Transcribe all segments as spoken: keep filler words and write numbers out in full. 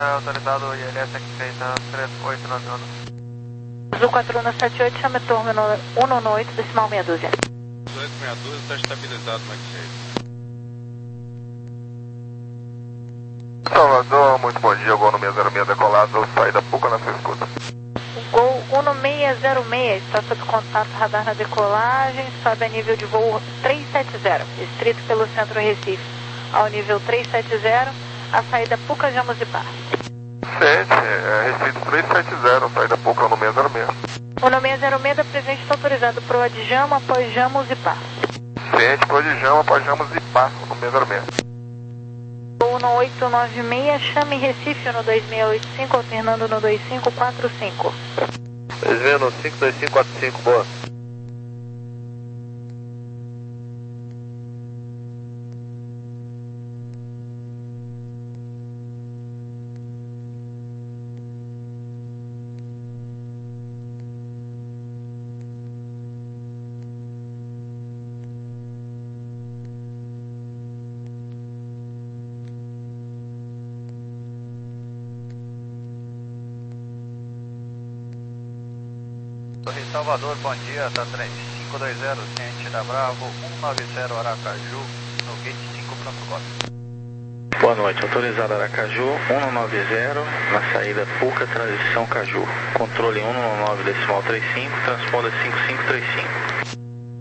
Autorizado I L S aqui, três oito nove um. Azul quatro um sete oito, chame turno um um oito, decimal meia dúzia. dezoito meia dúzia está estabilizado, Max. Salvador, muito bom dia, Gol no seis zero seis decolado, saída Puca na sua escuta. Gol um seis zero seis, está sob contato radar na decolagem, sobe a nível de voo trezentos e setenta, estrito pelo centro Recife, ao nível trezentos e setenta, a saída Puca Jamos e Par. Sente, é, Recife trezentos e setenta, saída Puca no seis zero seis. O seis zero seis da presente está autorizado para o Adjama após Jamos e Par. Sente, pro Adjama após Jamos e Par no seis zero seis. no oito nove seis, chame Recife no dois seis oito cinco, alternando no dois cinco quatro cinco. dois seis no cinco dois cinco quatro cinco, boa. Torre Salvador, bom dia, tá cinco dois zero, ciente da Bravo, um nove zero Aracaju, no gate cinco Franco Costa. Boa noite, autorizado Aracaju, um nove zero, na saída Puca, transição Caju. Controle um nove decimal trinta e cinco, transponder cinco cinco três cinco.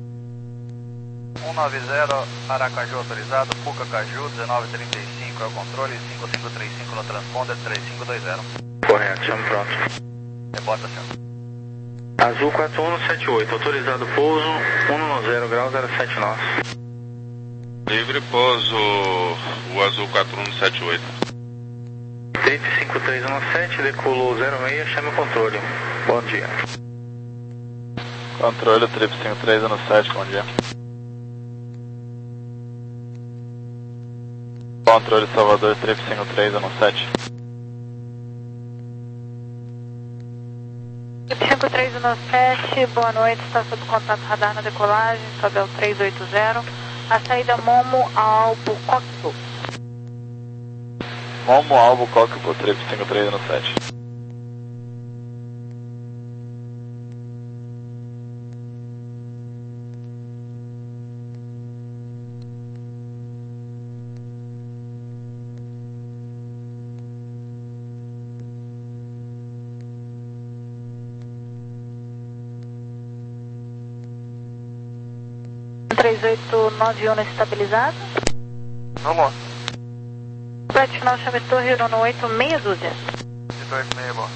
um nove zero Aracaju autorizado, Puca Caju, dezenove trinta e cinco é o controle, cinco cinco três cinco no transponder, três cinco dois zero. Correto, chame pronto. Rebota, senhor. Azul quatro um sete oito, autorizado pouso, um zero grau zero sete nós. Livre pouso, o Azul quatro um sete oito. trinta e cinco três um sete, decolou zero seis, chame o controle. Bom dia. Controle trinta e cinco três um sete, bom dia. Controle Salvador trinta e cinco três um sete. cinco três um sete, boa noite, está sob contato radar na decolagem, sobe ao trezentos e oitenta, a saída Momo Albo Cockpit. Momo Albo Cockpit, trinta e cinco três um sete. três oito nove um estabilizado. Vamos. Flight final chame torre no oito meia dúzia. dois seis, boa.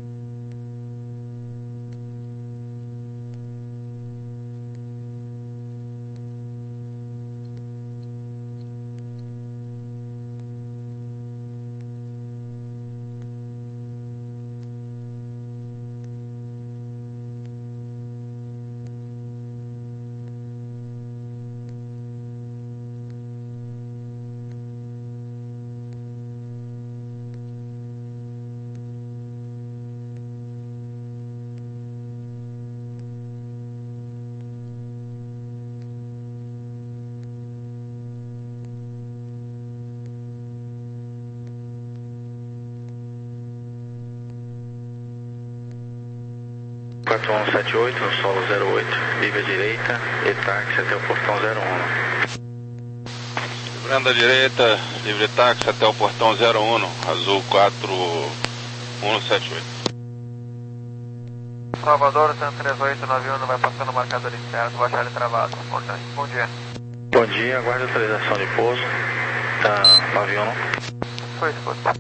quatro um sete oito, no solo zero oito, livre à direita, e táxi até o portão zero um. Livrando à direita, livre táxi até o portão zero um, Azul quatro um sete oito. Salvador, três oito nove um, vai passando o marcador interno, vou achar ele travado. Bom dia. Bom dia. Bom dia, aguarde autorização de pouso, tá nove um. Foi, escuta.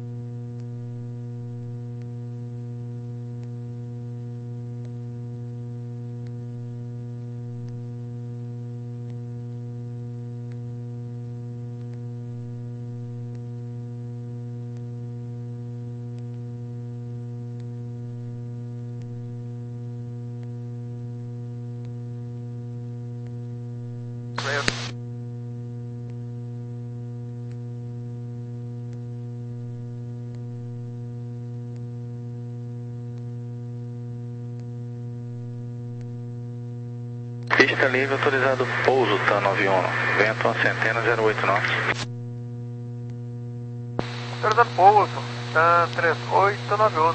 Pista livre, autorizado pouso, tá nove um. Vento uma centena zero oito nós. Autorizado pouso. Tá três oito nove um.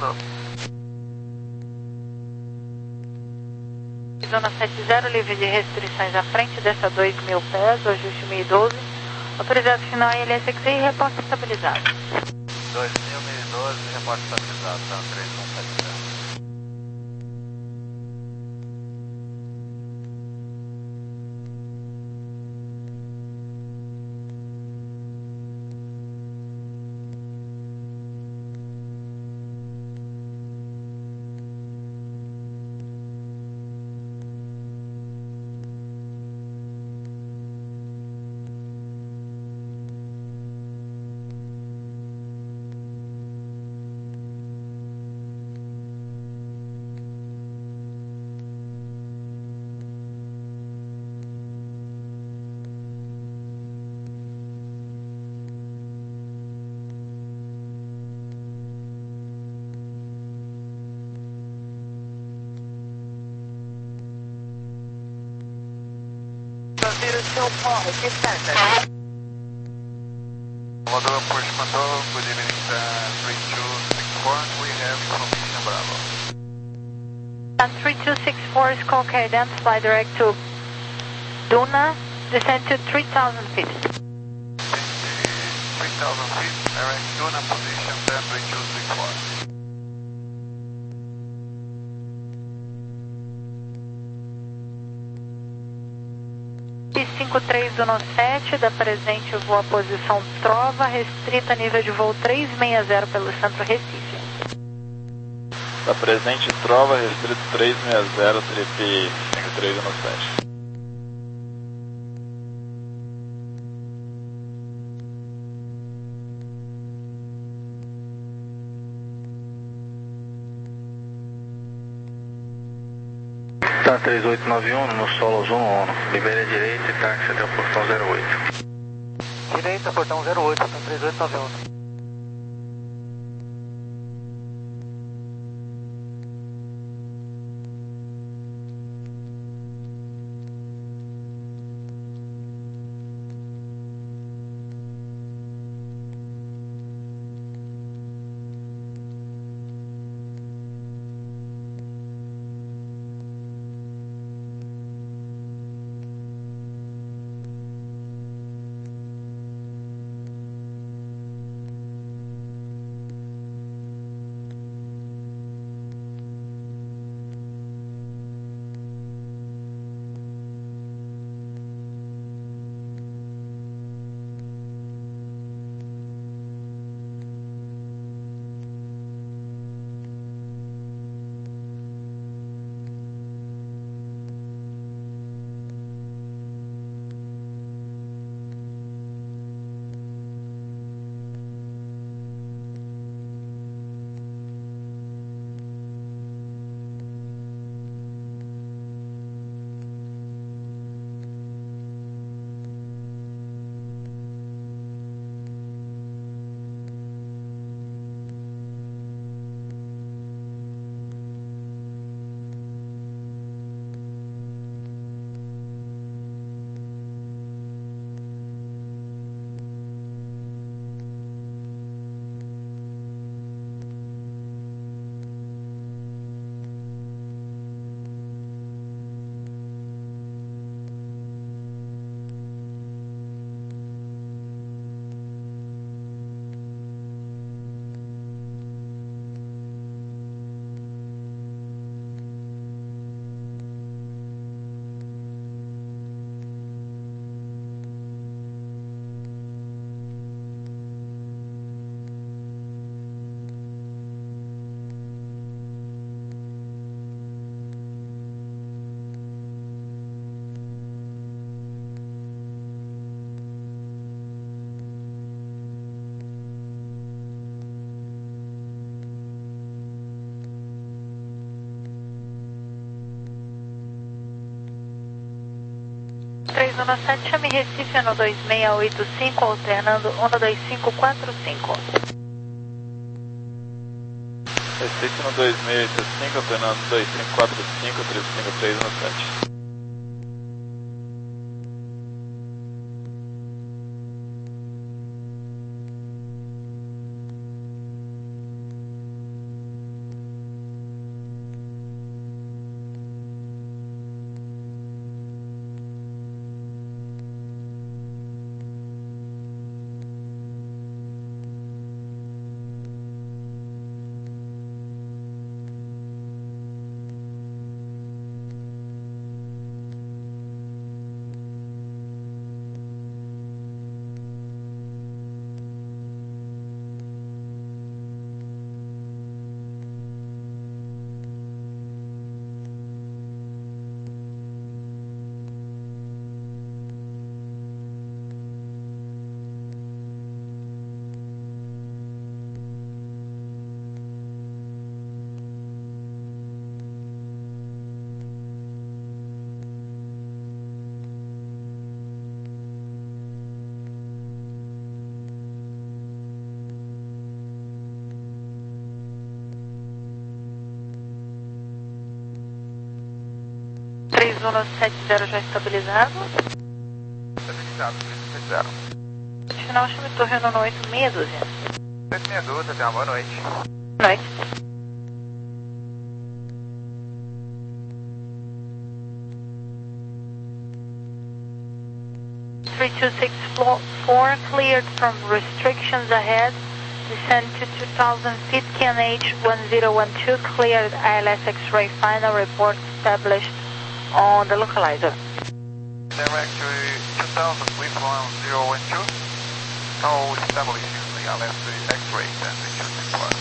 Zona setenta, livre de restrições à frente, dessa dois mil pés, o ajuste mil e doze. Autorizado final I L S X I, reporte estabilizado. dois mil, mil e doze, reporte estabilizado, tá três um sete zero. Comodoro Push Control, good evening, uh, three two six four, we have information Bravo. three two six four, Squawk identify direct to Duna, descend to three thousand feet. three thousand feet, direct Duna position, ten three two six four. cinco três do sete, da presente voo à posição Trova, restrita nível de voo trezentos e sessenta pelo centro Recife. Da presente Trova, restrito trezentos e sessenta, trip cinco três do sete. Tá três oito nove um, no solo Zoom Ono. Libere a direita e táxi até o portão zero oito. Direita, portão zero oito, portão três oito nove um. três um sete, chame Recife no dois seis oito cinco, alternando um dois cinco quatro cinco. Recife no dois seis oito cinco, alternando dois cinco quatro cinco, três cinco três no sete. uno sete zero já estabilizado. Estabilizado, três sete zero. Final, chame torre uno oito meia dúzia. sete meia dúzia, tenha uma boa noite. Boa noite. three two six four cleared from restrictions ahead. Descend to two thousand feet, K N H one zero one two, cleared I L S X-ray, final report established on the localizer. Directory two thousand feet one zero one two, now establishing the I L S X-ray and the two six four.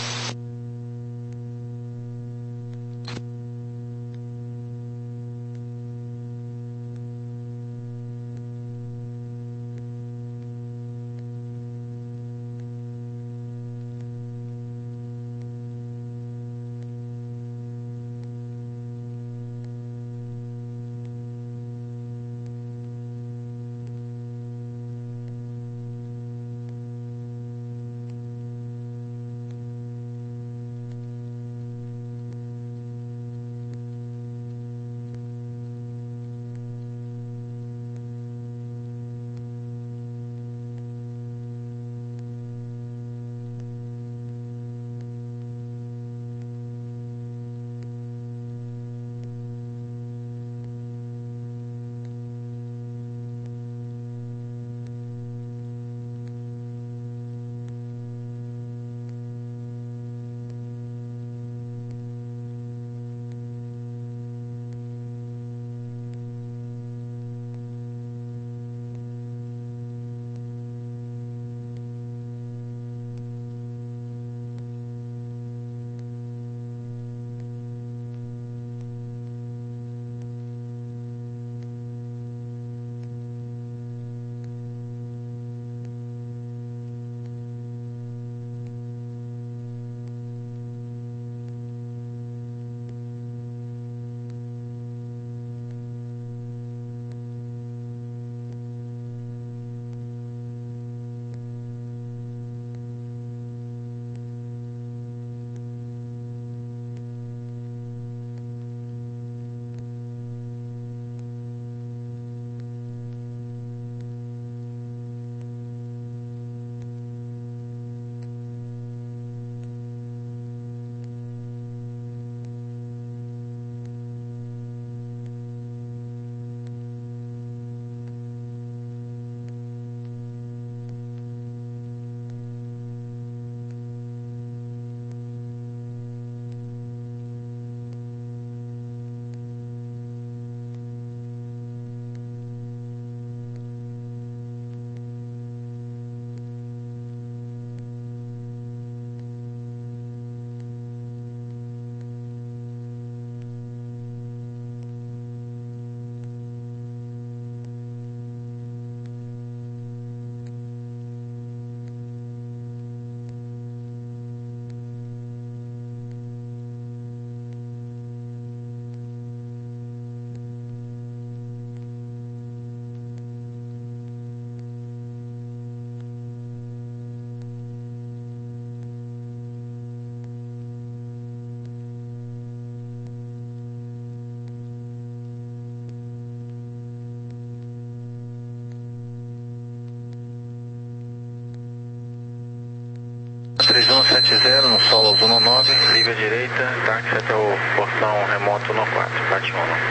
três um sete zero no solo uno nove, liga direita, táxi até o portão remoto no quatro, parte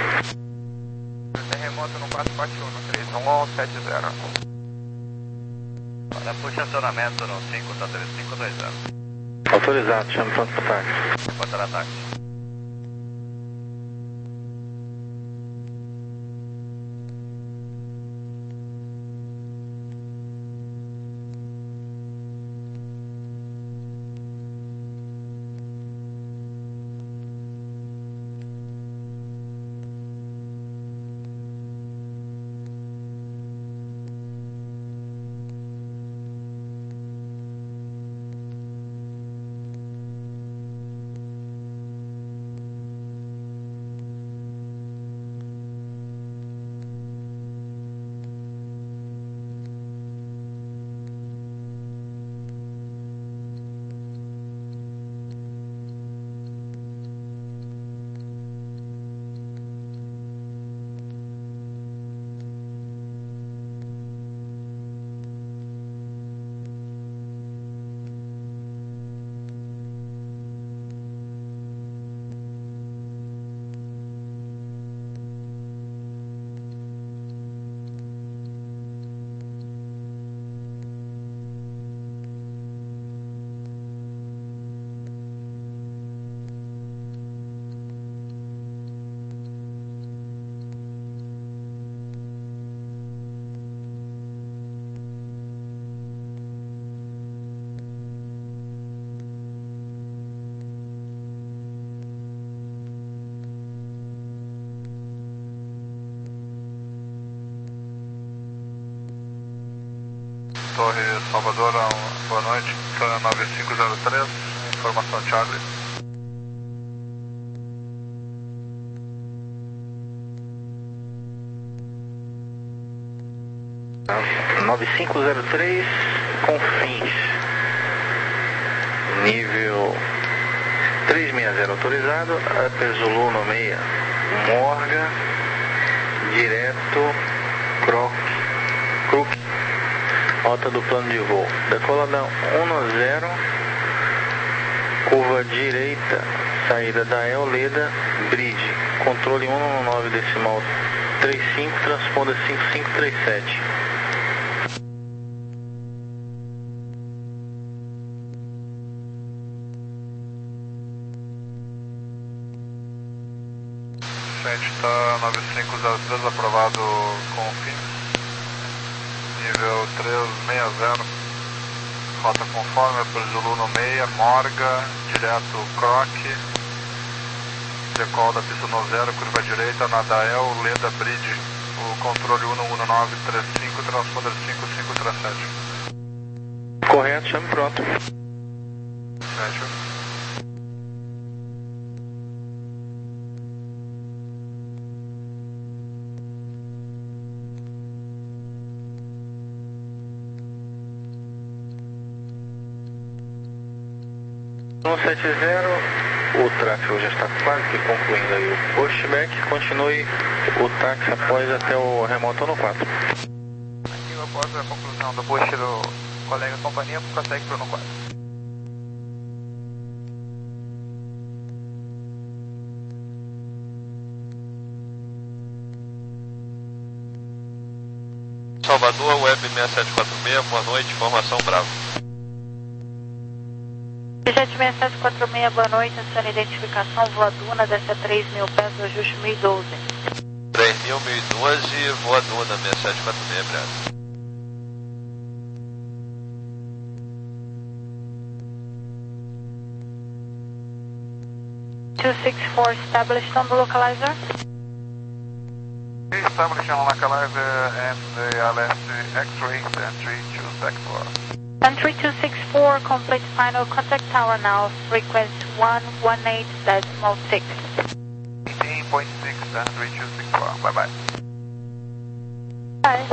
um. É remoto no quatro, parte um, três um sete zero. Olha, puxa acionamento no cinco, tá três cinco dois zero. Autorizado, chame pronto pro táxi. Bota na táxi. Torre Salvador, boa noite, nove cinco zero três, informação Charlie. nove cinco zero três, Confins, nível trezentos e sessenta autorizado, Upper Zulu no meia, Morga, direto, Croc, Crook, alta do plano de voo, decolada um zero, curva direita, saída da Eoleda, Bridge, controle cento e nove decimal trinta e cinco, transponder cinco cinco três sete. Gente, está nove cinco zero três aprovado com fim, nível trezentos e sessenta, rota conforme, para Zulu no meia, Morga, direto Croc, decol da pista no zero, curva direita, Nadael, Leda Bridge, o controle cento e nove trinta e cinco, transponder cinco cinco três sete. Correto, chame pronto. Fecha. cento e setenta, o tráfego já está quase que concluindo aí o pushback, continue o táxi após até o remoto no quatro. Aqui após a conclusão do push do colega companhia, prossegue para o no quatro. Salvador, Web seis sete quatro seis, boa noite, informação Bravo. Jet seis sete quatro seis, boa noite, a sua identificação, voa Duna, desce a três mil pés, do ajuste mil e doze. três mil, mil e doze, voa Duna, seis sete quatro seis, Bravo. two six four, established on the localizer. Establishing on localizer and the L S X-ray, entry two sector. Entry two six four, complete final contact tower now, frequency one one eight decimal six. eighteen point six, entry two six four, bye bye. Bye.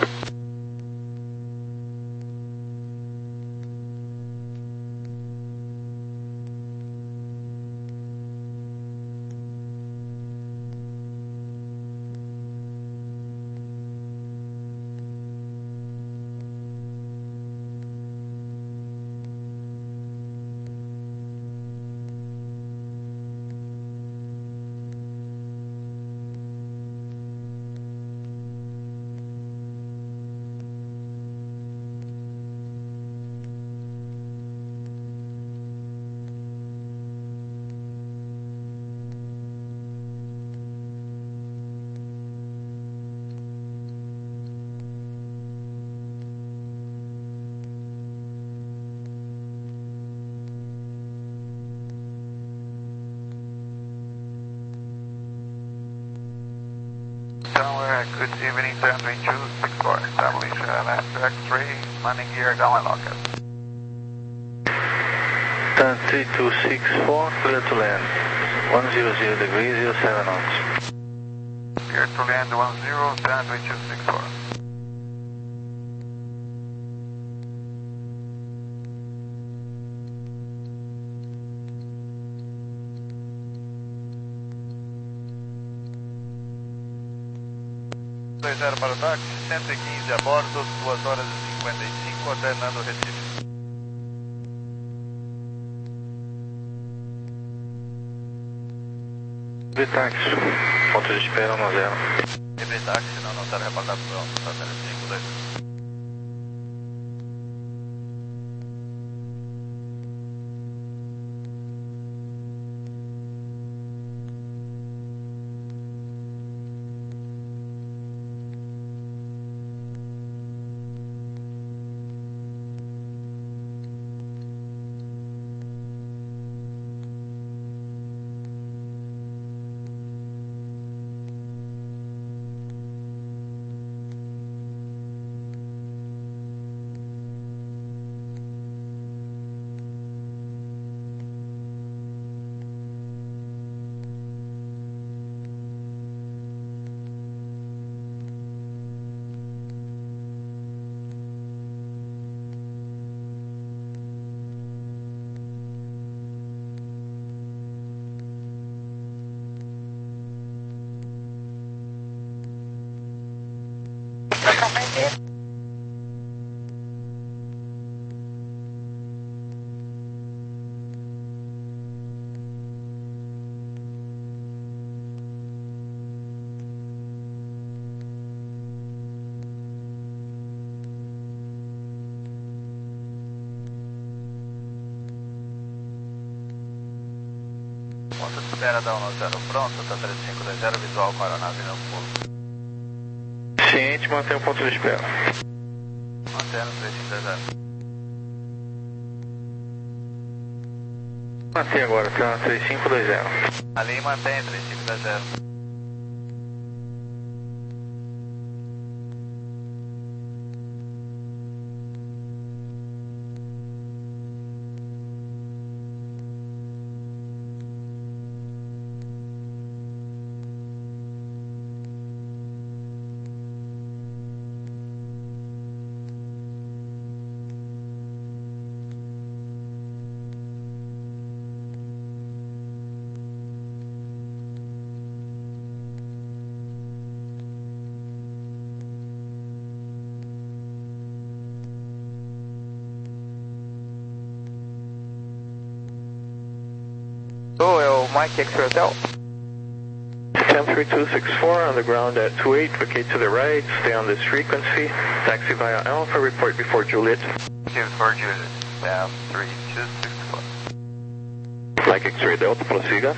Tower, good evening, entry two six four, establish L S X-ray, landing gear, down locket. Tan three two six four, clear to land, one hundred degrees, zero seven knots. Clear to land one zero, entry two six four. dois zero para o táxi, cento e quinze a bordo, duas horas e cinquenta e cinco, alternando o Recife. Táxi, ponto de espera um zero. Libre táxi, não, não será reportado pronto, está sendo cinco dois. Ponto de espera da um zero pronto, tá três cinco dois zero, visual com a aeronave no pulo. Ciente, mantém o ponto de espera. Mantendo três cinco dois zero. Mantém agora, tá três cinco dois zero. Ali mantém três cinco dois zero. Oh, é o Mike X-Ray Hotel. ten three two six four on the ground at two eight, vacate to the right, stay on this frequency, taxi via Alpha, report before Juliet. Give for Juliet, down three two six four. Mike X-Ray Delta, prossiga.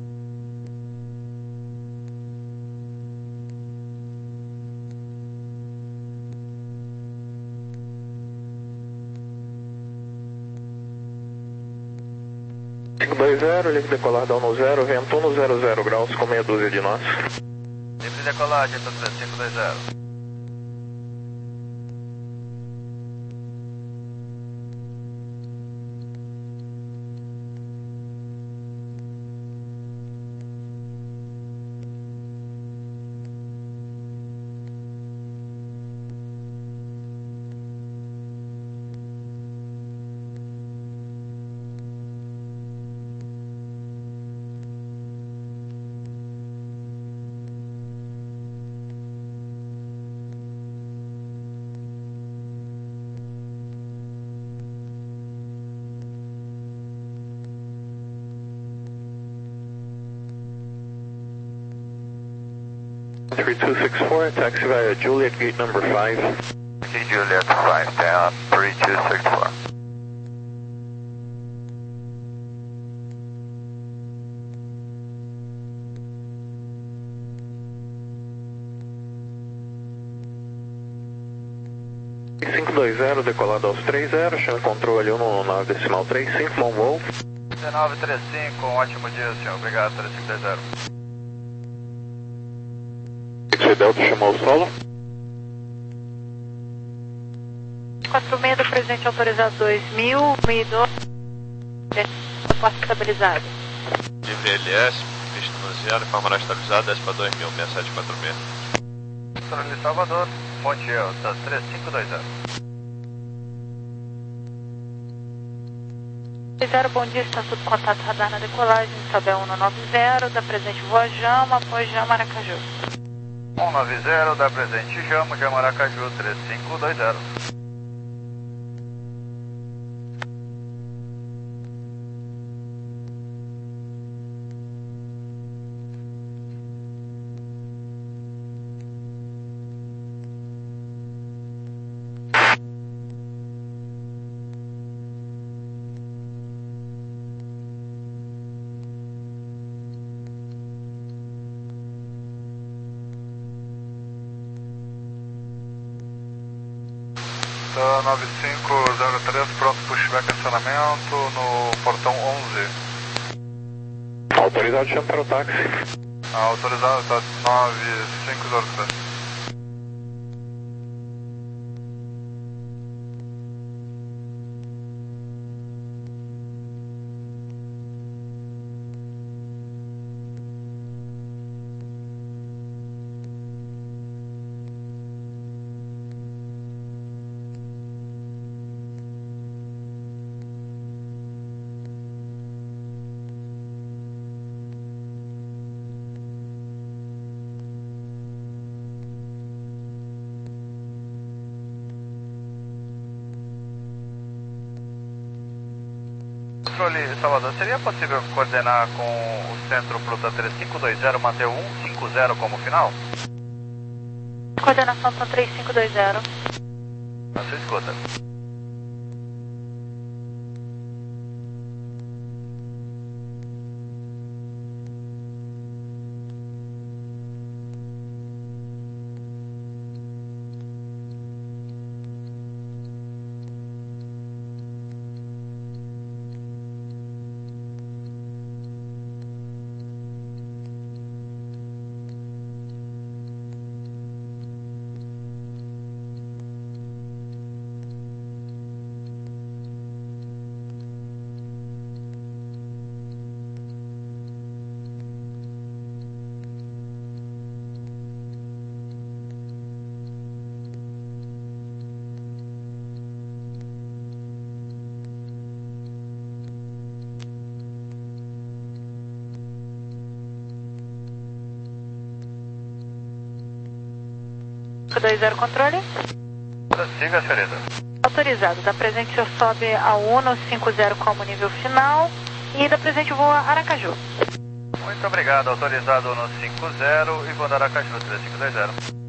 cinco dois zero, livre decolar da um zero, vento um zero zero graus com meia dúzia de nós. Livre decolagem, tá três cinco dois zero. three two six four, taxi via Juliet, gate number five. Key Juliet five, down three two six four. cinco dois zero, decolado aos três zero, chama controle um no nove decimal três cinco, bom voo. dezenove trinta e cinco, um ótimo dia, senhor. Obrigado, três cinco dois zero. X-Ray Delta chamou o solo. quatro seis do presente autorizado dois mil, mil e dois, porta estabilizado. Livre L S, pista manuseada, informa estabilizada, desce para dois mil, seis sete quatro seis. Controle de Salvador, Montiel, tá três cinco dois zero. zero, bom dia, está sob contato radar na decolagem, Isabel um nove zero, da presente Voa Jama, após Jama Aracaju. um nove zero, da presente Jama, Jama Aracaju, três cinco dois zero. Tá nove cinco zero três, pronto para pushback acionamento no portão onze. Autorizado, chama para o táxi. Ah, autorizado, tá nove cinco zero três. controle, Salvador, seria possível coordenar com o centro Pluton três cinco dois zero, manter o um cinco zero como final? Coordenação Pluton três cinco dois zero. A sua escuta. cinco dois zero, controle. Siga, senhorita. Autorizado. Da presente eu sobe a Uno cinco zero como nível final e da presente voa Aracaju. Muito obrigado. Autorizado no cinco zero e vou dar Aracaju três cinco dois zero.